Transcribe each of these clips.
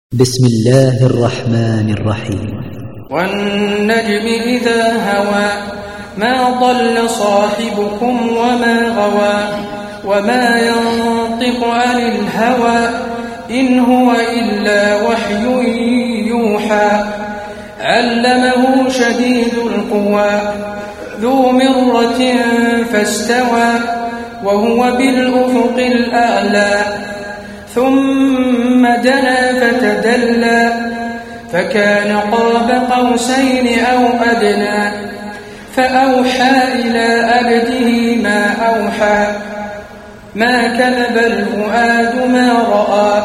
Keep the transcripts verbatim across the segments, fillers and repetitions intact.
بسم الله الرحمن الرحيم. والنجم إذا هوى ما ضل صاحبكم وما غوى وما ينطق عن الهوى إن هو إلا وحي يوحى علمه شديد القوى ذو مرة فاستوى وهو بالأفق الأعلى ثم دنا فتدلى فكان قاب قوسين أو أدنى فأوحى إلى عبده ما أوحى ما كذب الفؤاد ما رأى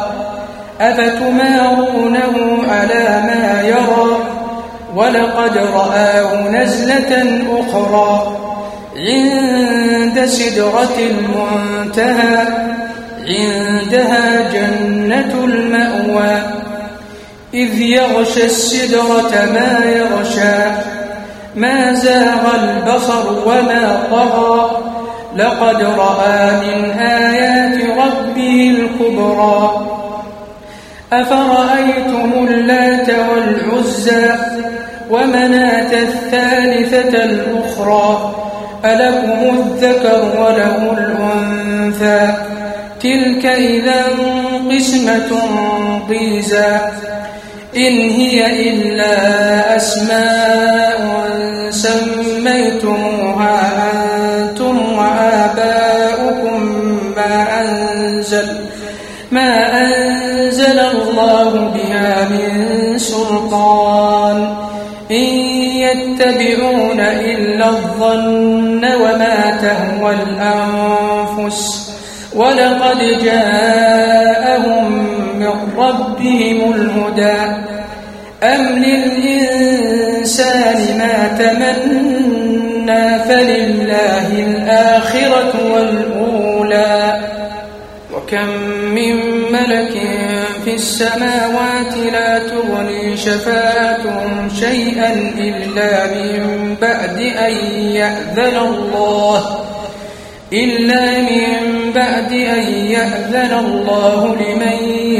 أفتمارونه على ما يرى ولقد رآه نزلة أخرى عند سدرة المنتهى عندها جنة المأوى إذ يغشى السدرة ما يغشى ما زاغ البصر وما طغى لقد رأى من آيات ربه الكبرى أفرأيتم اللات والعزى ومناة الثالثة الأخرى ألكم الذكر وله الأنثى تلك إذا قسمة ضيزى إن هي إلا أسماء سميتموها أنتم وآباؤكم ما أنزل ما أنزل الله بها من سلطان إن يتبعون إلا الظن وما تهوى الأنفس ولقد جاءهم من ربهم الهدى أم للإنسان ما تمنى فلله الآخرة والأولى وكم من ملك في السماوات لا تغني شفاعتهم شيئا إلا من بعد أن يأذن الله إلا من بعد أن يأذن الله لمن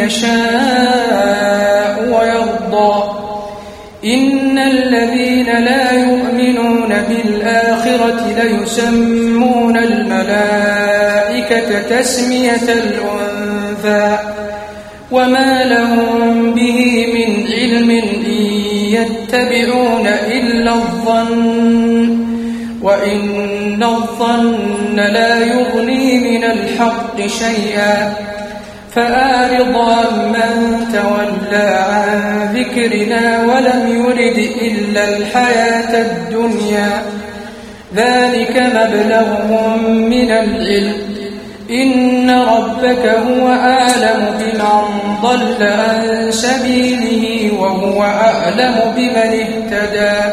يشاء ويرضى إن الذين لا يؤمنون بالآخرة ليسمون الملائكة تسمية الأنثى وما لهم به من علم إن يتبعون إلا الظن وإن الظن لا يغني من الحق شيئا فأعرض عمن تولى عن ذكرنا ولم يرد إلا الحياة الدنيا ذلك مبلغهم من العلم إن ربك هو أعلم بمن ضل عن سبيله وهو أعلم بمن اهتدى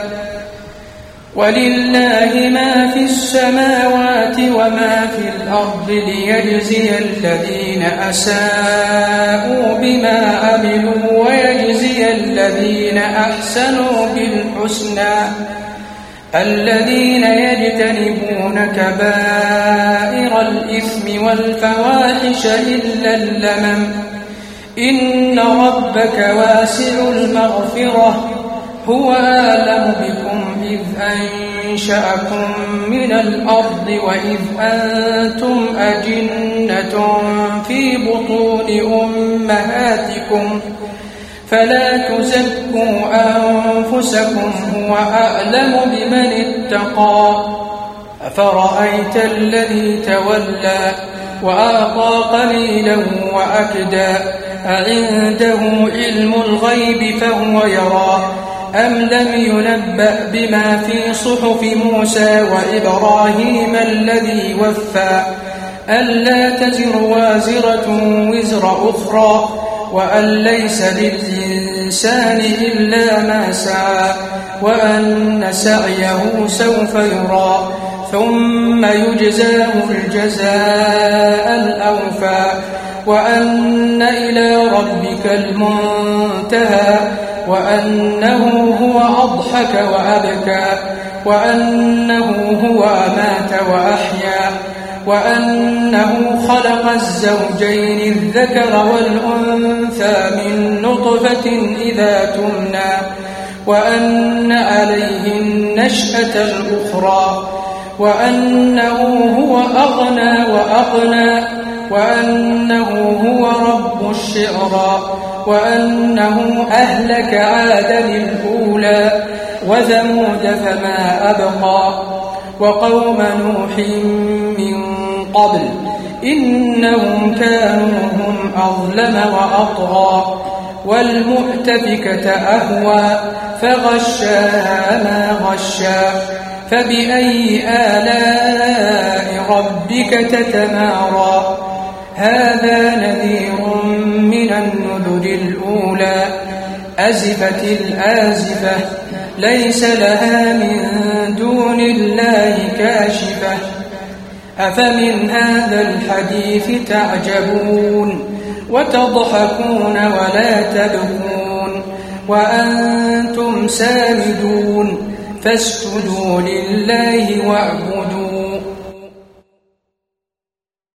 ولله ما في السماوات وما في الأرض ليجزي الذين أساءوا بما عملوا ويجزي الذين أحسنوا بالحسنى الذين يجتنبون كبائر الإثم والفواحش إلا اللمم إن ربك واسع المغفرة هو أعلم بكم إذ أنشأكم من الأرض وإذ أنتم أجنة في بطون أمهاتكم فلا تزكوا أنفسكم هو أعلم بمن اتقى أفرأيت الذي تولى وأعطى قليلا وأكدى أعنده علم الغيب فهو يرى أم لم ينبأ بما في صحف موسى وإبراهيم الذي وفى ألا تزر وازرة وزر أخرى وأن ليس للإنسان إلا ما سعى وأن سعيه سوف يرى ثم يجزاه الجزاء الأوفى وأن إلى ربك المنتهى وأنه هو أضحك وأبكى وأنه هو أمات وأحيا وأنه خلق الزوجين الذكر والأنثى من نطفة إذا تمنى وأن عليه النشأة الأخرى وأنه هو أغنى وأقنى وأنه هو رب الشعرى وأنه أهلك عادا الأولى وثمود فما أبقى وقوم نوح من قبل إنهم كانوا هم أظلم وأطغى والمؤتفكة أهوى فغشاها ما غشا فبأي آلاء ربك تتمارى هذا نذير من النذر الأولى أزفت الآزفة ليس لها من دون الله كاشفة أفمن هذا الحديث تعجبون وتضحكون ولا تبكون وأنتم سامدون فاسجدوا لله واعبدوا